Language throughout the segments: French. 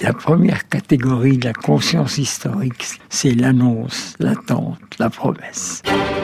La première catégorie de la conscience historique, c'est l'annonce, l'attente, la promesse.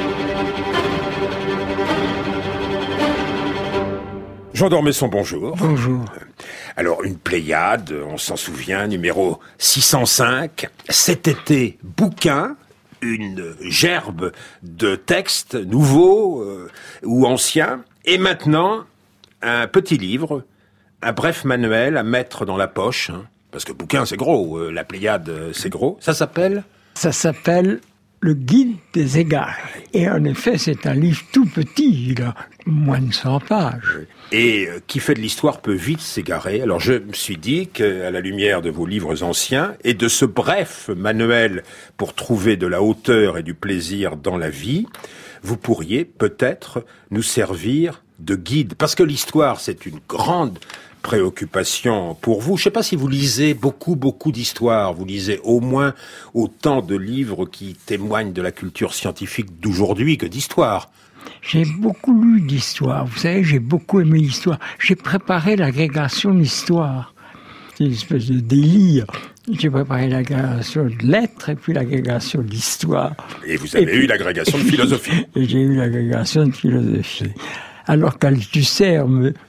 Jean d'Ormesson, bonjour. Bonjour. Alors, une Pléiade, on s'en souvient, numéro 605. Cet été, bouquin, une gerbe de textes nouveaux ou anciens. Et maintenant, un petit livre, un bref manuel à mettre dans la poche. Parce que bouquin, c'est gros. La Pléiade, c'est gros. Ça s'appelle ? Ça s'appelle Le Guide des égarés. Et en effet, c'est un livre tout petit. Il a moins de 100 pages. Et qui fait de l'histoire peut vite s'égarer. Alors je me suis dit qu'à la lumière de vos livres anciens et de ce bref manuel pour trouver de la hauteur et du plaisir dans la vie, vous pourriez peut-être nous servir de guide. Parce que l'histoire, c'est une grande préoccupation pour vous. Je ne sais pas si vous lisez beaucoup d'histoires. Vous lisez au moins autant de livres qui témoignent de la culture scientifique d'aujourd'hui que d'histoire. J'ai beaucoup lu d'histoire. Vous savez, j'ai beaucoup aimé l'histoire. J'ai préparé l'agrégation d'histoire. C'est une espèce de délire. J'ai préparé l'agrégation de lettres et puis l'agrégation d'histoire. Et vous avez eu l'agrégation de philosophie. Et j'ai eu l'agrégation de philosophie. Alors qu'Althusser,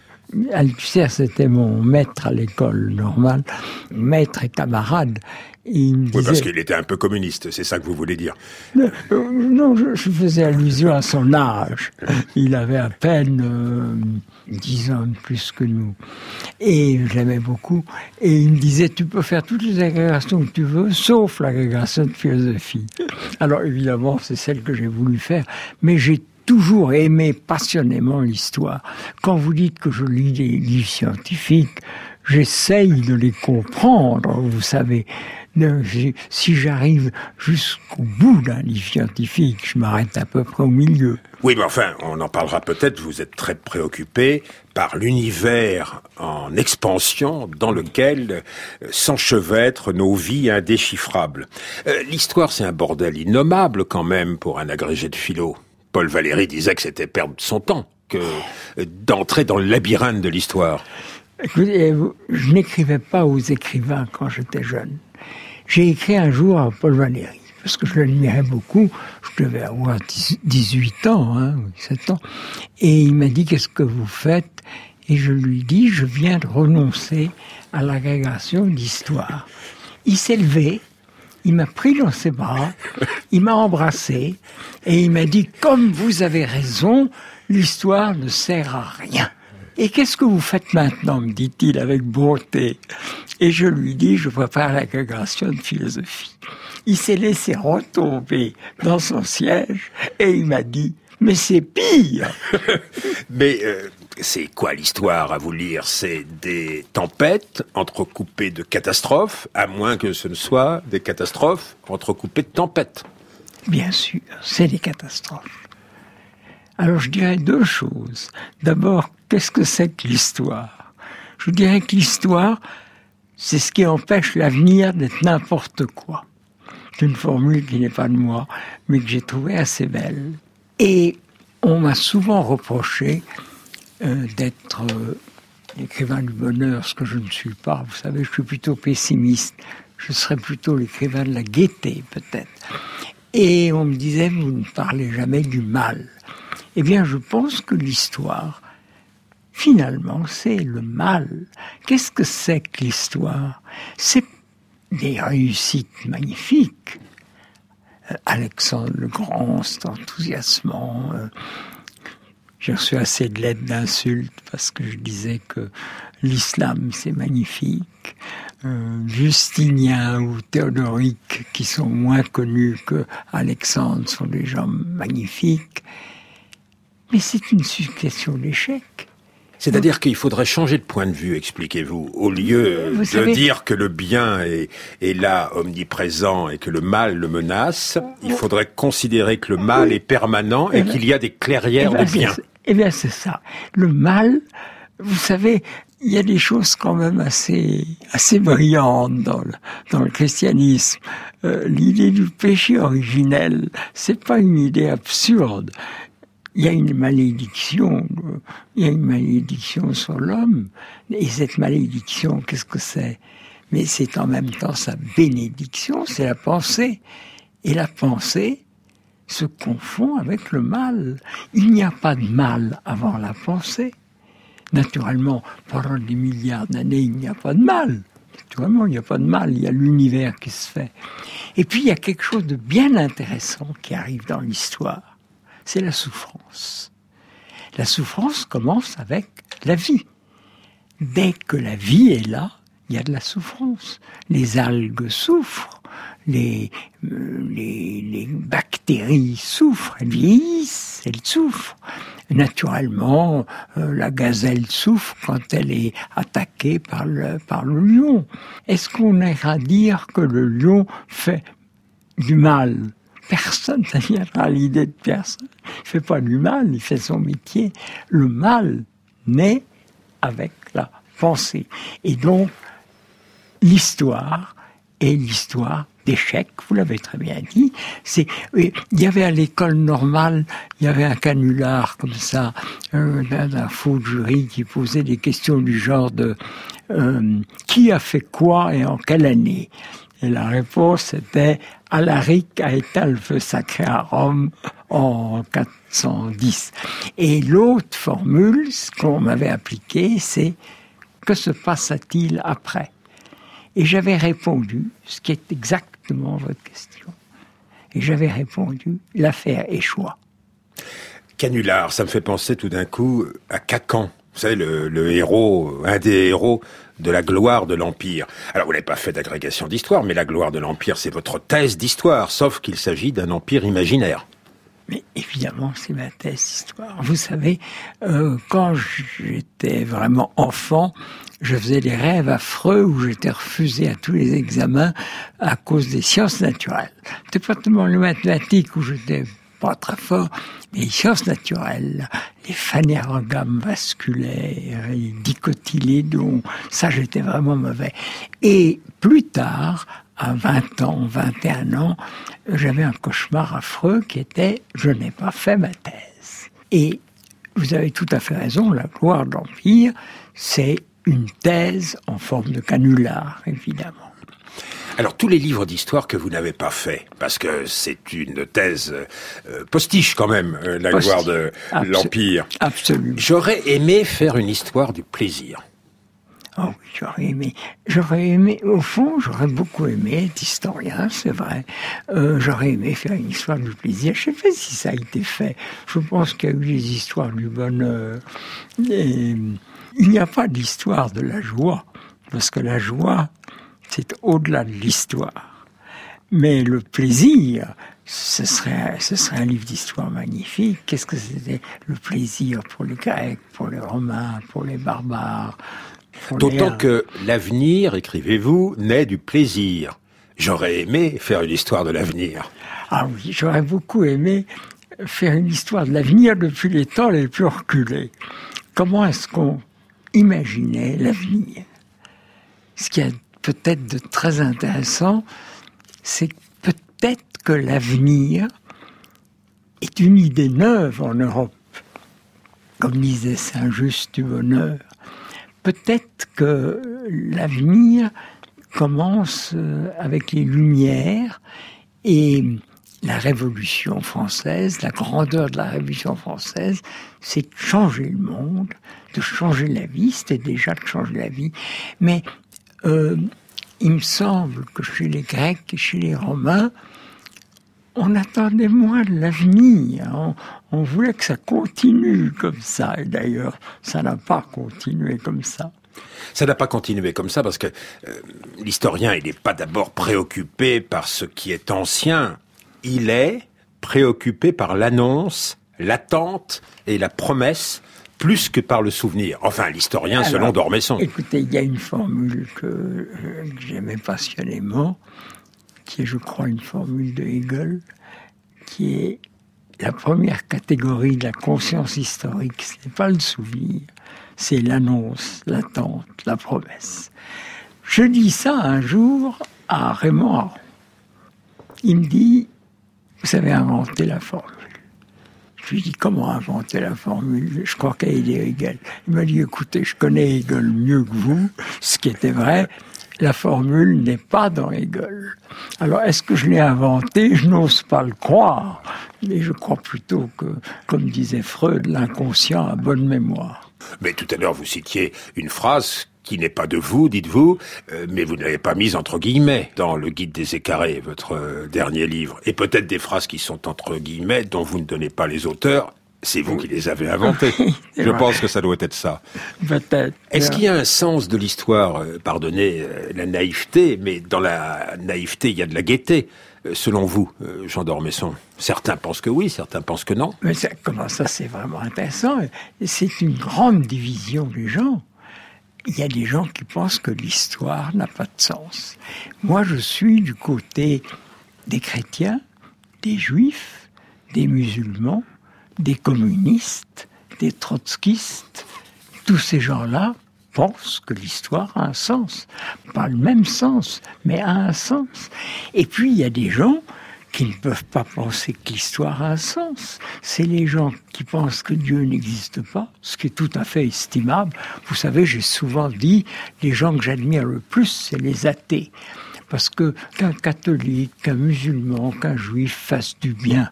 c'était mon maître à l'école normale, maître et camarade. Il me disait... Oui, parce qu'il était un peu communiste, c'est ça que vous voulez dire. Non, je faisais allusion à son âge. Il avait à peine 10 ans de plus que nous. Et je l'aimais beaucoup. Et il me disait, tu peux faire toutes les agrégations que tu veux, sauf l'agrégation de philosophie. Alors évidemment, c'est celle que j'ai voulu faire. Mais j'ai toujours aimé passionnément l'histoire. Quand vous dites que je lis des livres scientifiques, j'essaye de les comprendre, vous savez. Si j'arrive jusqu'au bout d'un livre scientifique, je m'arrête à peu près au milieu. Oui, mais enfin, on en parlera peut-être, vous êtes très préoccupé par l'univers en expansion dans lequel s'enchevêtrent nos vies indéchiffrables. L'histoire, c'est un bordel innommable quand même pour un agrégé de philo. Paul Valéry disait que c'était perdre son temps, que d'entrer dans le labyrinthe de l'histoire. Écoutez, je n'écrivais pas aux écrivains quand j'étais jeune. J'ai écrit un jour à Paul Valéry, parce que je l'admirais beaucoup. Je devais avoir 18 ans, 17 ans. Et il m'a dit, qu'est-ce que vous faites ? Et je lui dis, je viens de renoncer à l'agrégation d'histoire. Il s'est levé, il m'a pris dans ses bras, il m'a embrassé, et il m'a dit, comme vous avez raison, l'histoire ne sert à rien. Et qu'est-ce que vous faites maintenant, me dit-il avec bonté. Et je lui dis, je prépare l'agrégation de philosophie. Il s'est laissé retomber dans son siège et il m'a dit, mais c'est pire. Mais c'est quoi l'histoire à vous lire ? C'est des tempêtes entrecoupées de catastrophes, à moins que ce ne soit des catastrophes entrecoupées de tempêtes. Bien sûr, c'est des catastrophes. Alors je dirais deux choses. D'abord, qu'est-ce que c'est que l'histoire ? Je dirais que l'histoire, c'est ce qui empêche l'avenir d'être n'importe quoi. C'est une formule qui n'est pas de moi, mais que j'ai trouvée assez belle. Et on m'a souvent reproché d'être l'écrivain du bonheur, ce que je ne suis pas. Vous savez, je suis plutôt pessimiste. Je serais plutôt l'écrivain de la gaieté, peut-être. Et on me disait, vous ne parlez jamais du mal. Eh bien, je pense que l'histoire, finalement, c'est le mal. Qu'est-ce que c'est que l'histoire ? C'est des réussites magnifiques. Alexandre le Grand, c'est enthousiasmant. J'ai reçu assez de lettres d'insultes parce que je disais que l'islam, c'est magnifique. Justinien ou Théodoric, qui sont moins connus que Alexandre, sont des gens magnifiques. Mais c'est une succession d'échecs. C'est-à-dire qu'il faudrait changer de point de vue, expliquez-vous. Au lieu de dire que le bien est là, omniprésent, et que le mal le menace, il faudrait considérer que le mal est permanent et qu'il y a des clairières de bien. Eh bien, c'est ça. Le mal, vous savez, il y a des choses quand même assez brillantes dans le christianisme. L'idée du péché originel, c'est pas une idée absurde. Il y a une malédiction sur l'homme. Et cette malédiction, qu'est-ce que c'est ? mais c'est en même temps sa bénédiction, c'est la pensée. Et la pensée se confond avec le mal. Il n'y a pas de mal avant la pensée. Naturellement, pendant des milliards d'années, il n'y a pas de mal. Naturellement, il n'y a pas de mal, il y a l'univers qui se fait. Et puis, il y a quelque chose de bien intéressant qui arrive dans l'histoire. C'est la souffrance. La souffrance commence avec la vie. Dès que la vie est là, il y a de la souffrance. Les algues souffrent, les bactéries souffrent, elles vieillissent, elles souffrent. Naturellement, la gazelle souffre quand elle est attaquée par le lion. Est-ce qu'on ira dire que le lion fait du mal ? Personne ne viendra à l'idée de personne. Il ne fait pas du mal, il fait son métier. Le mal naît avec la pensée. Et donc, l'histoire est l'histoire d'échecs, vous l'avez très bien dit. Il y avait à l'école normale, il y avait un canular comme ça, d'un faux jury qui posait des questions du genre de qui a fait quoi et en quelle année ? Et la réponse était Alaric a éteint le feu sacré à Rome en 410. Et l'autre formule, ce qu'on m'avait appliqué, c'est que se passa-t-il après ? Et j'avais répondu, ce qui est exactement votre question. Et j'avais répondu, l'affaire échoua. Canular, ça me fait penser tout d'un coup à Cacan. Vous savez, le héros, un des héros de la gloire de l'Empire. Alors, vous n'avez pas fait d'agrégation d'histoire, mais la gloire de l'Empire, c'est votre thèse d'histoire, sauf qu'il s'agit d'un empire imaginaire. Mais évidemment, c'est ma thèse d'histoire. Vous savez, quand j'étais vraiment enfant, je faisais des rêves affreux où j'étais refusé à tous les examens à cause des sciences naturelles. C'était pas tellement les mathématiques où j'étais pas très fort, mais les sciences naturelles, les phanérogrammes vasculaires, les dicotylédons, ça j'étais vraiment mauvais. Et plus tard, à 20 ans, 21 ans, j'avais un cauchemar affreux qui était « je n'ai pas fait ma thèse ». Et vous avez tout à fait raison, la gloire de l'Empire, c'est une thèse en forme de canular, évidemment. Alors, tous les livres d'histoire que vous n'avez pas fait, parce que c'est une thèse postiche quand même, la gloire de l'Empire. Absolument. J'aurais aimé faire une histoire du plaisir. Oh oui, j'aurais aimé, au fond, j'aurais beaucoup aimé être historien, c'est vrai. J'aurais aimé faire une histoire du plaisir. Je ne sais pas si ça a été fait. Je pense qu'il y a eu des histoires du bonheur. Et il n'y a pas d'histoire de la joie, parce que la joie, c'est au-delà de l'histoire. Mais le plaisir, ce serait un livre d'histoire magnifique. Qu'est-ce que c'était le plaisir pour les Grecs, pour les Romains, pour les barbares? D'autant que l'avenir, écrivez-vous, naît du plaisir. J'aurais aimé faire une histoire de l'avenir. Ah oui, j'aurais beaucoup aimé faire une histoire de l'avenir depuis les temps les plus reculés. Comment est-ce qu'on imaginait l'avenir? Ce qui est peut-être de très intéressant, c'est peut-être que l'avenir est une idée neuve en Europe. Comme disait Saint-Just du Bonheur. Peut-être que l'avenir commence avec les Lumières et la Révolution française, la grandeur de la Révolution française, c'est de changer le monde, de changer la vie, c'était déjà de changer la vie, mais il me semble que chez les Grecs et chez les Romains, on attendait moins de l'avenir. On voulait que ça continue comme ça. Et d'ailleurs, ça n'a pas continué comme ça. Ça n'a pas continué comme ça parce que l'historien, il n'est pas d'abord préoccupé par ce qui est ancien. Il est préoccupé par l'annonce, l'attente et la promesse plus que par le souvenir. Enfin, l'historien, alors, selon d'Ormesson. Écoutez, il y a une formule que j'aimais passionnément, qui est, je crois, une formule de Hegel, qui est la première catégorie de la conscience historique. Ce n'est pas le souvenir, c'est l'annonce, l'attente, la promesse. Je dis ça un jour à Raymond Aron. Il me dit, vous avez inventé la formule. Je lui dis, comment inventer la formule? Je crois qu'elle est Hegel. Il m'a dit, écoutez, je connais Hegel mieux que vous, ce qui était vrai. La formule n'est pas dans Hegel. Alors, est-ce que je l'ai inventée? Je n'ose pas le croire. Mais je crois plutôt que, comme disait Freud, l'inconscient a bonne mémoire. Mais tout à l'heure, vous citiez une phrase qui n'est pas de vous, dites-vous, mais vous ne l'avez pas mise entre guillemets dans le Guide des écarrés, votre dernier livre. Et peut-être des phrases qui sont entre guillemets, dont vous ne donnez pas les auteurs. C'est vous qui les avez inventées. Je pense que ça doit être ça. Peut-être. Est-ce qu'il y a un sens de l'histoire, pardonnez la naïveté, mais dans la naïveté, il y a de la gaieté, selon vous, Jean d'Ormesson? Certains pensent que oui, certains pensent que non. Mais comment ça, c'est vraiment intéressant. C'est une grande division des gens. Il y a des gens qui pensent que l'histoire n'a pas de sens. Moi, je suis du côté des chrétiens, des juifs, des musulmans, des communistes, des trotskistes. Tous ces gens-là pensent que l'histoire a un sens. Pas le même sens, mais a un sens. Et puis, il y a des gens qui ne peuvent pas penser que l'histoire a un sens. C'est les gens qui pensent que Dieu n'existe pas, ce qui est tout à fait estimable. Vous savez, j'ai souvent dit, les gens que j'admire le plus, c'est les athées. Parce que qu'un catholique, qu'un musulman, qu'un juif fasse du bien,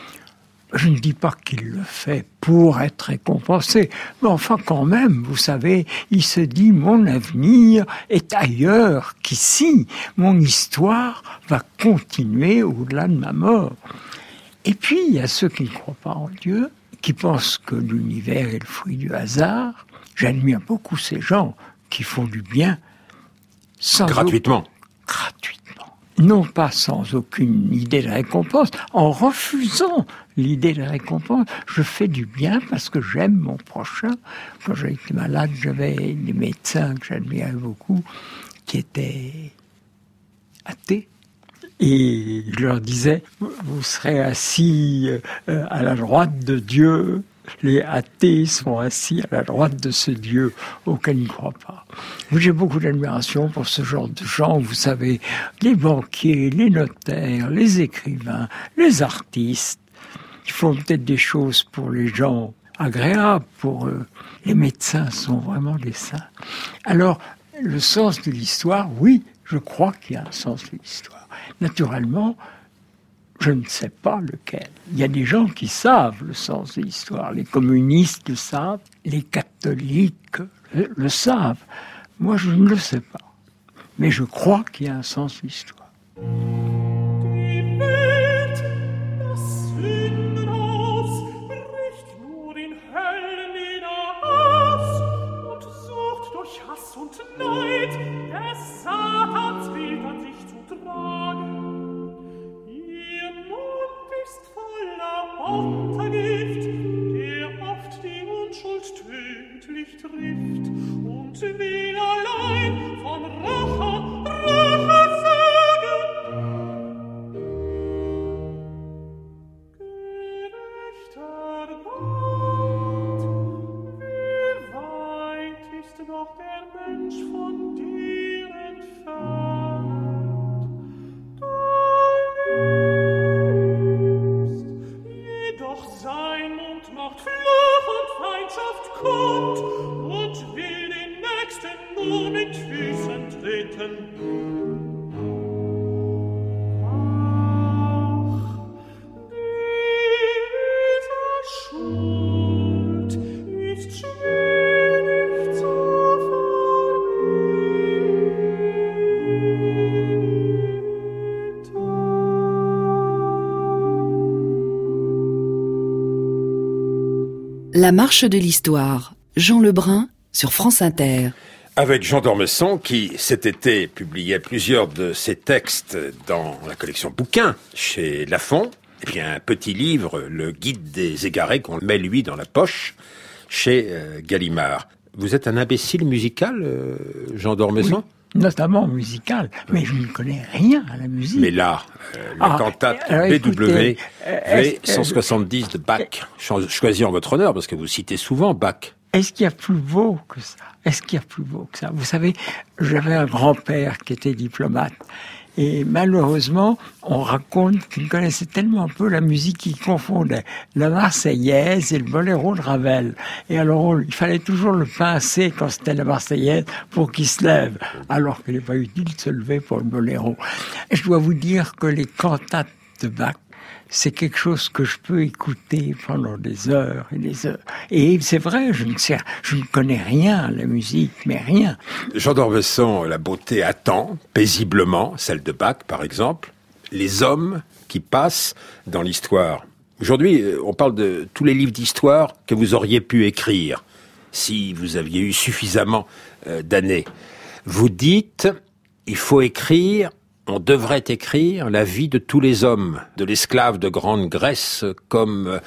je ne dis pas qu'il le fait pour être récompensé, mais enfin quand même, vous savez, il se dit mon avenir est ailleurs qu'ici, mon histoire va continuer au-delà de ma mort. Et puis il y a ceux qui ne croient pas en Dieu, qui pensent que l'univers est le fruit du hasard. J'admire beaucoup ces gens qui font du bien gratuitement. Gratuitement. Non pas sans aucune idée de récompense, en refusant l'idée de récompense. Je fais du bien parce que j'aime mon prochain. Quand j'ai été malade, j'avais des médecins que j'admirais beaucoup, qui étaient athées. Et je leur disais, vous serez assis à la droite de Dieu. Les athées sont assis à la droite de ce Dieu auquel ils ne croient pas. J'ai beaucoup d'admiration pour ce genre de gens, vous savez, les banquiers, les notaires, les écrivains, les artistes. Ils font peut-être des choses pour les gens agréables, pour eux. Les médecins sont vraiment des saints. Alors, le sens de l'histoire, oui, je crois qu'il y a un sens de l'histoire. Naturellement, je ne sais pas lequel. Il y a des gens qui savent le sens de l'histoire. Les communistes le savent, les catholiques le savent. Moi, je ne le sais pas. Mais je crois qu'il y a un sens de l'histoire. Untergift, der oft die Unschuld tödlich trifft und will allein von Rache sagen. Gerechter Gott, wie weit ist doch der Mensch von dir entfernt. Sein Mund macht Fluch und Feindschaft kund und will den Nächsten nur mit Füßen treten. Ach, diese Schuld ist schwierig zu La marche de l'histoire, Jean Lebrun sur France Inter. Avec Jean d'Ormesson qui, cet été, publiait plusieurs de ses textes dans la collection Bouquins chez Lafon, et puis un petit livre, le Guide des égarés, qu'on met lui dans la poche chez Gallimard. Vous êtes un imbécile musical, Jean d'Ormesson ? Oui. Notamment musical, mais je ne connais rien à la musique. Mais là, la cantate BW V 170 de Bach, choisie en votre honneur, parce que vous citez souvent Bach. est-ce qu'il y a plus beau que ça? Est-ce qu'il y a plus beau que ça? Vous savez, j'avais un grand-père qui était diplomate. Et malheureusement, on raconte qu'il connaissait tellement peu la musique qu'il confondait la Marseillaise et le boléro de Ravel. Et alors, il fallait toujours le pincer quand c'était la Marseillaise pour qu'il se lève, alors qu'il n'est pas utile de se lever pour le boléro. Et je dois vous dire que les cantates de Bach, c'est quelque chose que je peux écouter pendant des heures et des heures. Et c'est vrai, je ne connais rien à la musique, mais rien. Jean d'Ormesson, la beauté attend paisiblement, celle de Bach par exemple, les hommes qui passent dans l'histoire. Aujourd'hui, on parle de tous les livres d'histoire que vous auriez pu écrire si vous aviez eu suffisamment d'années. Vous dites, il faut écrire, on devrait écrire la vie de tous les hommes, de l'esclave de Grande Grèce comme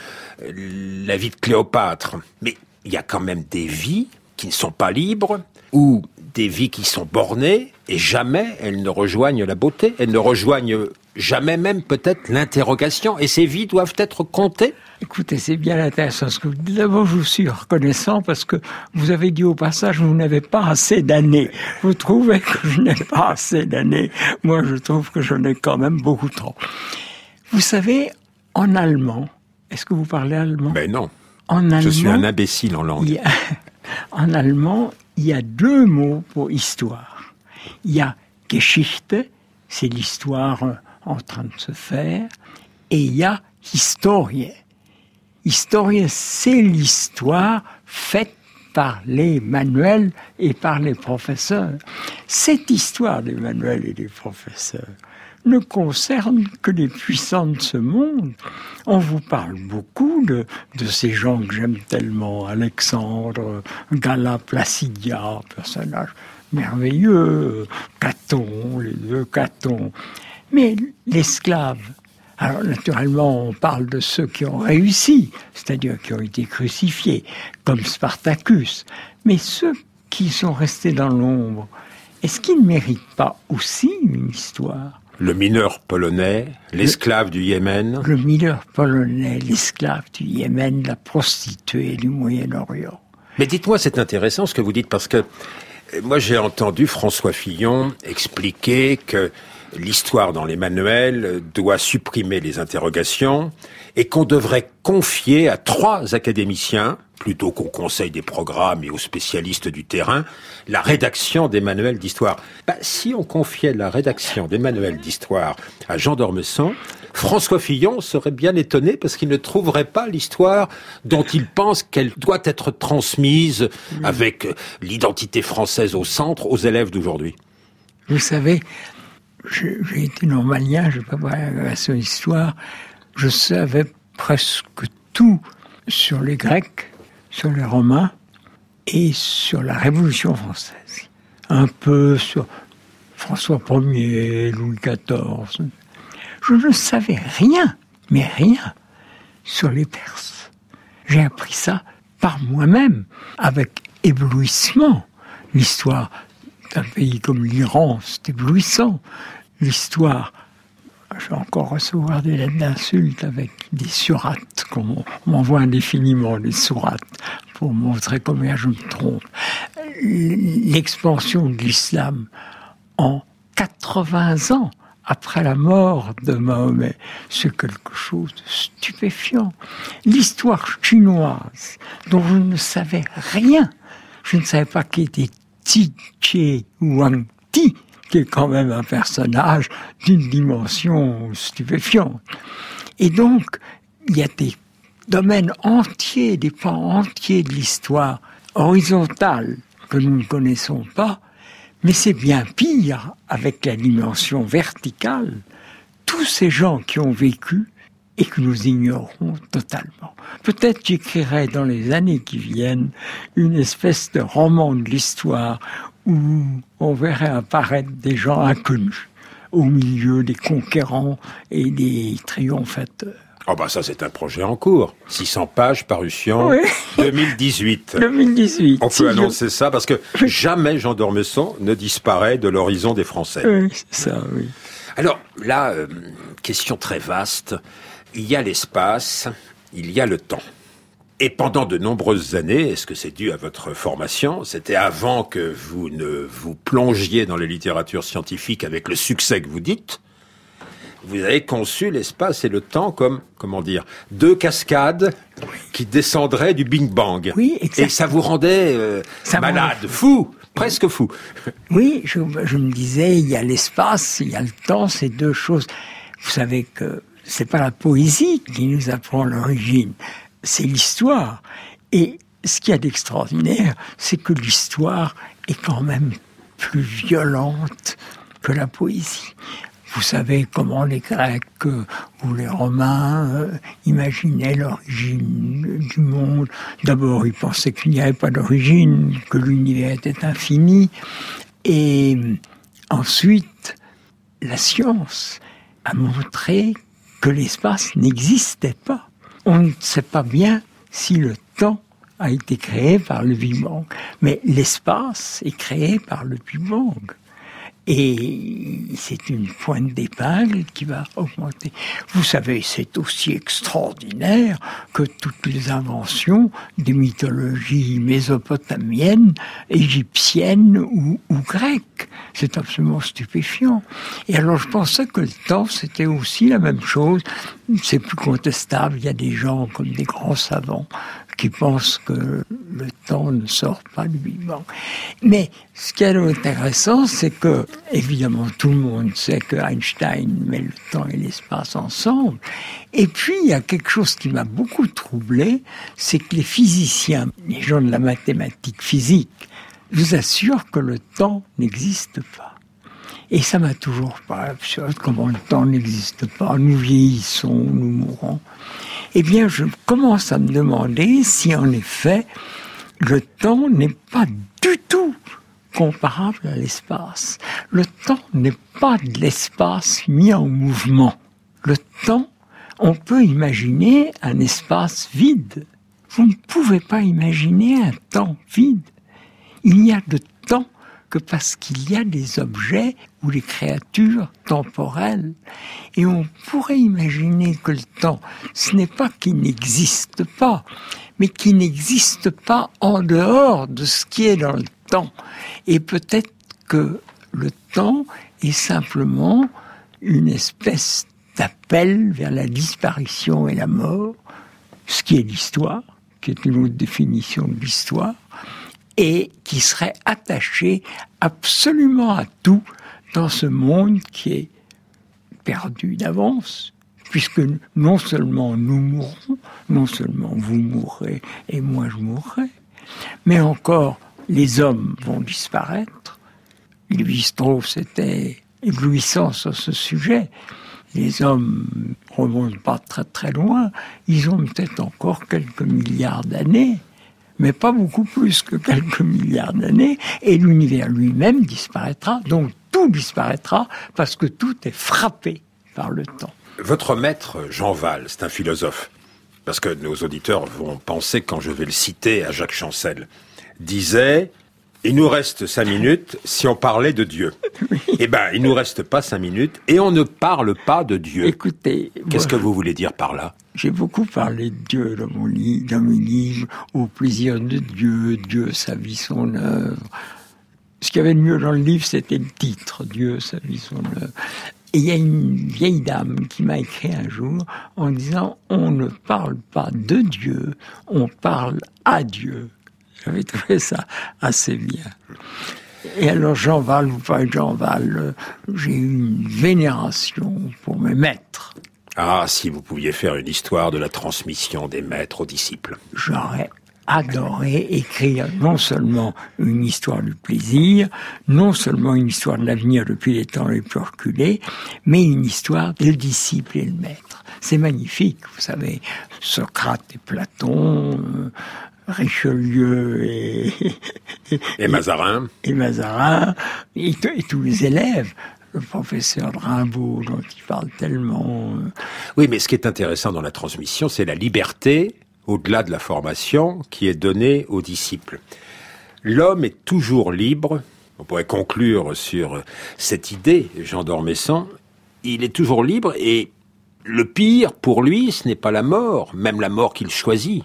la vie de Cléopâtre. Mais il y a quand même des vies qui ne sont pas libres, ou des vies qui sont bornées, et jamais elles ne rejoignent la beauté, elles ne rejoignent jamais même peut-être l'interrogation, et ces vies doivent être comptées. Écoutez, c'est bien intéressant ce que vous dites. D'abord, je vous suis reconnaissant parce que vous avez dit au passage, vous n'avez pas assez d'années. Vous trouvez que je n'ai pas assez d'années. Moi, je trouve que j'en ai quand même beaucoup trop. Vous savez, en allemand, est-ce que vous parlez allemand? Ben non. En allemand, je suis un imbécile en langue. En allemand, il y a deux mots pour histoire. Il y a Geschichte, c'est l'histoire en train de se faire, et il y a Historie. Historie, c'est l'histoire faite par les manuels et par les professeurs. Cette histoire des manuels et des professeurs ne concerne que les puissants de ce monde. On vous parle beaucoup de ces gens que j'aime tellement, Alexandre, Gala, Placidia, personnage merveilleux, Caton, les deux Catons. Mais l'esclave, alors naturellement on parle de ceux qui ont réussi, c'est-à-dire qui ont été crucifiés, comme Spartacus, mais ceux qui sont restés dans l'ombre, est-ce qu'ils ne méritent pas aussi une histoire ? Le mineur polonais, l'esclave du Yémen. Le mineur polonais, l'esclave du Yémen, la prostituée du Moyen-Orient. Mais dites-moi, c'est intéressant ce que vous dites, parce que moi j'ai entendu François Fillon expliquer que l'histoire dans les manuels doit supprimer les interrogations et qu'on devrait confier à 3 académiciens, plutôt qu'on conseille des programmes et aux spécialistes du terrain, la rédaction des manuels d'histoire. Si on confiait la rédaction des manuels d'histoire à Jean d'Ormesson, François Fillon serait bien étonné parce qu'il ne trouverait pas l'histoire dont il pense qu'elle doit être transmise avec l'identité française au centre aux élèves d'aujourd'hui. Vous savez, j'ai été normalien, je ne peux pas parler à son histoire, je savais presque tout sur les Grecs, sur les Romains et sur la Révolution française. Un peu sur François Ier, Louis XIV. Je ne savais rien, mais rien, sur les Perses. J'ai appris ça par moi-même, avec éblouissement. L'histoire d'un pays comme l'Iran, c'est éblouissant. L'histoire, je vais encore recevoir des lettres d'insultes avec des surates, qu'on m'envoie indéfiniment des sourates, pour montrer combien je me trompe. L'expansion de l'islam en 80 ans, après la mort de Mahomet, c'est quelque chose de stupéfiant. L'histoire chinoise, dont je ne savais rien, je ne savais pas qui était Ti Che Huangdi, qui est quand même un personnage d'une dimension stupéfiante. Et donc, il y a des domaines entiers, des pans entiers de l'histoire horizontale que nous ne connaissons pas, mais c'est bien pire avec la dimension verticale. Tous ces gens qui ont vécu et que nous ignorons totalement. Peut-être j'écrirai dans les années qui viennent une espèce de roman de l'histoire où on verrait apparaître des gens inconnus au milieu des conquérants et des triomphateurs. Ça c'est un projet en cours. 600 pages, parution, oui. 2018. 2018. On peut annoncer ça parce que jamais Jean d'Ormesson ne disparaît de l'horizon des Français. Oui, c'est ça, oui. Alors là, question très vaste. Il y a l'espace, il y a le temps. Et pendant de nombreuses années, est-ce que c'est dû à votre formation? C'était avant que vous ne vous plongiez dans les littératures scientifiques avec le succès que vous dites. Vous avez conçu l'espace et le temps comme, comment dire, deux cascades qui descendraient du Big Bang. Oui, exactement. Et ça vous rendait malade, fou, presque fou. Oui, je me disais, il y a l'espace, il y a le temps, c'est deux choses. Vous savez que c'est pas la poésie qui nous apprend l'origine, c'est l'histoire. Et ce qu'il y a d'extraordinaire, c'est que l'histoire est quand même plus violente que la poésie. Vous savez comment les Grecs ou les Romains imaginaient l'origine du monde. D'abord, ils pensaient qu'il n'y avait pas d'origine, que l'univers était infini. Et ensuite, la science a montré que l'espace n'existait pas. On ne sait pas bien si le temps a été créé par le Big Bang. Mais l'espace est créé par le Big Bang. Et c'est une pointe d'épingle qui va augmenter. Vous savez, c'est aussi extraordinaire que toutes les inventions des mythologies mésopotamiennes, égyptiennes ou grecques. C'est absolument stupéfiant. Et alors je pensais que le temps, c'était aussi la même chose. C'est plus contestable. Il y a des gens comme des grands savants qui pensent que le temps ne sort pas du Big Bang. Mais ce qui est intéressant, c'est que, évidemment, tout le monde sait que Einstein met le temps et l'espace ensemble. Et puis, il y a quelque chose qui m'a beaucoup troublé, c'est que les physiciens, les gens de la mathématique physique, nous assurent que le temps n'existe pas. Et ça m'a toujours pas absurde, comment le temps n'existe pas. Nous vieillissons, nous mourons. Eh bien, je commence à me demander si, en effet, le temps n'est pas du tout comparable à l'espace. Le temps n'est pas de l'espace mis en mouvement. Le temps, on peut imaginer un espace vide. Vous ne pouvez pas imaginer un temps vide. Il n'y a de temps que parce qu'il y a des objets ou des créatures temporelles. Et on pourrait imaginer que le temps, ce n'est pas qu'il n'existe pas, mais qu'il n'existe pas en dehors de ce qui est dans le temps. Et peut-être que le temps est simplement une espèce d'appel vers la disparition et la mort, ce qui est l'histoire, qui est une autre définition de l'histoire, et qui serait attaché absolument à tout dans ce monde qui est perdu d'avance, puisque non seulement nous mourrons, non seulement vous mourrez et moi je mourrai, mais encore les hommes vont disparaître. Lévi-Strauss était éblouissant sur ce sujet. Les hommes ne remontent pas très très loin, ils ont peut-être encore quelques milliards d'années, mais pas beaucoup plus que quelques milliards d'années, et l'univers lui-même disparaîtra, donc tout disparaîtra, parce que tout est frappé par le temps. Votre maître, Jean Wahl, c'est un philosophe, parce que nos auditeurs vont penser, quand je vais le citer, à Jacques Chancel, disait « Il nous reste 5 minutes si on parlait de Dieu. » Eh bien, il nous reste pas 5 minutes, et on ne parle pas de Dieu. Écoutez, qu'est-ce que vous voulez dire par là? J'ai beaucoup parlé de Dieu dans mes livres, au plaisir de Dieu, Dieu, sa vie, son œuvre. Ce qu'il y avait de mieux dans le livre, c'était le titre, Dieu, sa vie, son œuvre. Et il y a une vieille dame qui m'a écrit un jour en disant « On ne parle pas de Dieu, on parle à Dieu ». J'avais trouvé ça assez bien. Et alors Jean Wahl, vous parlez de Jean Wahl, j'ai eu une vénération pour mes maîtres. Ah, si vous pouviez faire une histoire de la transmission des maîtres aux disciples. J'aurais adoré écrire non seulement une histoire du plaisir, non seulement une histoire de l'avenir depuis les temps les plus reculés, mais une histoire du disciple et le maître. C'est magnifique, vous savez, Socrate et Platon, Richelieu et Mazarin. Et Mazarin, et tous les élèves. Le professeur Rimbaud, dont il parle tellement. Oui, mais ce qui est intéressant dans la transmission, c'est la liberté, au-delà de la formation, qui est donnée aux disciples. L'homme est toujours libre. On pourrait conclure sur cette idée, Jean d'Ormesson. Il est toujours libre et le pire, pour lui, ce n'est pas la mort, même la mort qu'il choisit.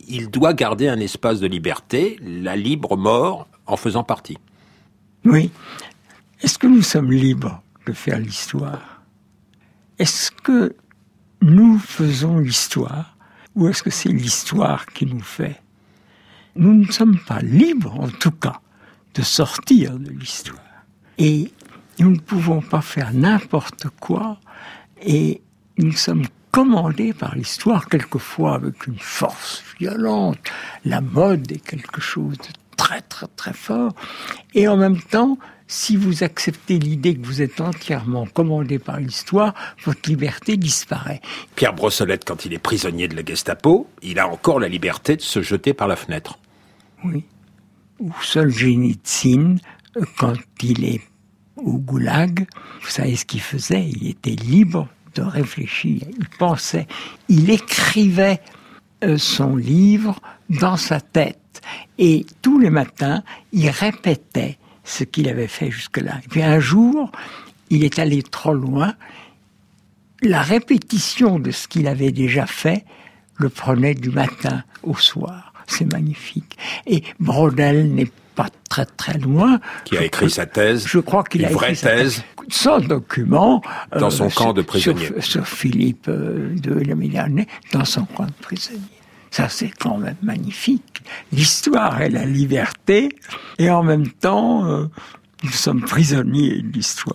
il doit garder un espace de liberté, la libre mort en faisant partie. Oui. Est-ce que nous sommes libres de faire l'histoire ? Est-ce que nous faisons l'histoire ou est-ce que c'est l'histoire qui nous fait ? Nous ne sommes pas libres, en tout cas, de sortir de l'histoire. Et nous ne pouvons pas faire n'importe quoi et nous sommes commandés par l'histoire, quelquefois avec une force violente. La mode est quelque chose de très très très fort. Et en même temps, si vous acceptez l'idée que vous êtes entièrement commandé par l'histoire, votre liberté disparaît. Pierre Brossolette, quand il est prisonnier de la Gestapo, il a encore la liberté de se jeter par la fenêtre. Oui. Ou Solzhenitsyn, quand il est au goulag, vous savez ce qu'il faisait ? Il était libre de réfléchir, il pensait, il écrivait son livre dans sa tête. Et tous les matins, il répétait ce qu'il avait fait jusque-là. Et puis un jour, il est allé trop loin. La répétition de ce qu'il avait déjà fait le prenait du matin au soir. C'est magnifique. Et Braudel n'est pas très très loin. Qui a écrit sa thèse. Je crois qu'il a écrit sa thèse. Sans document. Dans son camp de prisonniers. Sur Philippe de la Médiane, dans son camp de prisonniers. Ça, c'est quand même magnifique. L'histoire et la liberté, et en même temps, nous sommes prisonniers de l'histoire.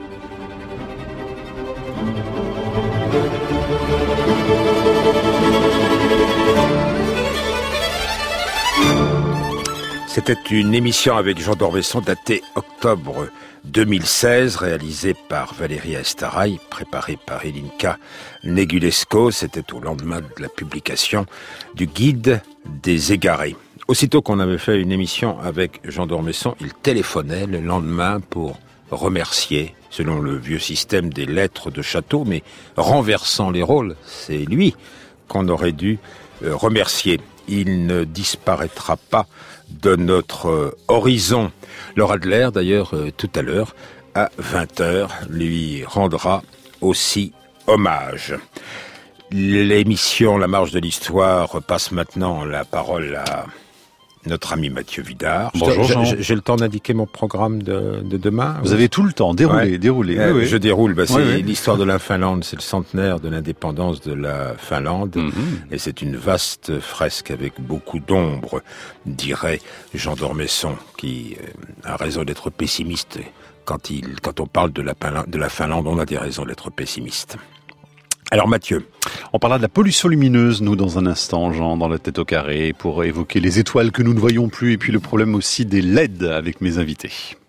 C'était une émission avec Jean d'Ormesson datée octobre 2016, réalisée par Valérie Estaraï, préparée par Elinka Negulesco. C'était au lendemain de la publication du Guide des égarés. Aussitôt qu'on avait fait une émission avec Jean d'Ormesson, il téléphonait le lendemain pour remercier, selon le vieux système des lettres de château, mais renversant les rôles, c'est lui qu'on aurait dû remercier. Il ne disparaîtra pas de notre horizon. Laura Adler, d'ailleurs, tout à l'heure, à 20h, lui rendra aussi hommage. L'émission La Marche de l'Histoire passe maintenant la parole à notre ami Mathieu Vidard. Bonjour Jean. J'ai le temps d'indiquer mon programme de demain. Vous avez tout le temps, déroulez. Oui. Je déroule. C'est l'histoire de la Finlande, c'est le centenaire de l'indépendance de la Finlande. Et c'est une vaste fresque avec beaucoup d'ombre, dirait Jean d'Ormesson, qui a raison d'être pessimiste. Quand on parle de la Finlande, on a des raisons d'être pessimiste. Alors Mathieu. On parlera de la pollution lumineuse, nous, dans un instant, Jean, dans la tête au carré, pour évoquer les étoiles que nous ne voyons plus, et puis le problème aussi des LED avec mes invités.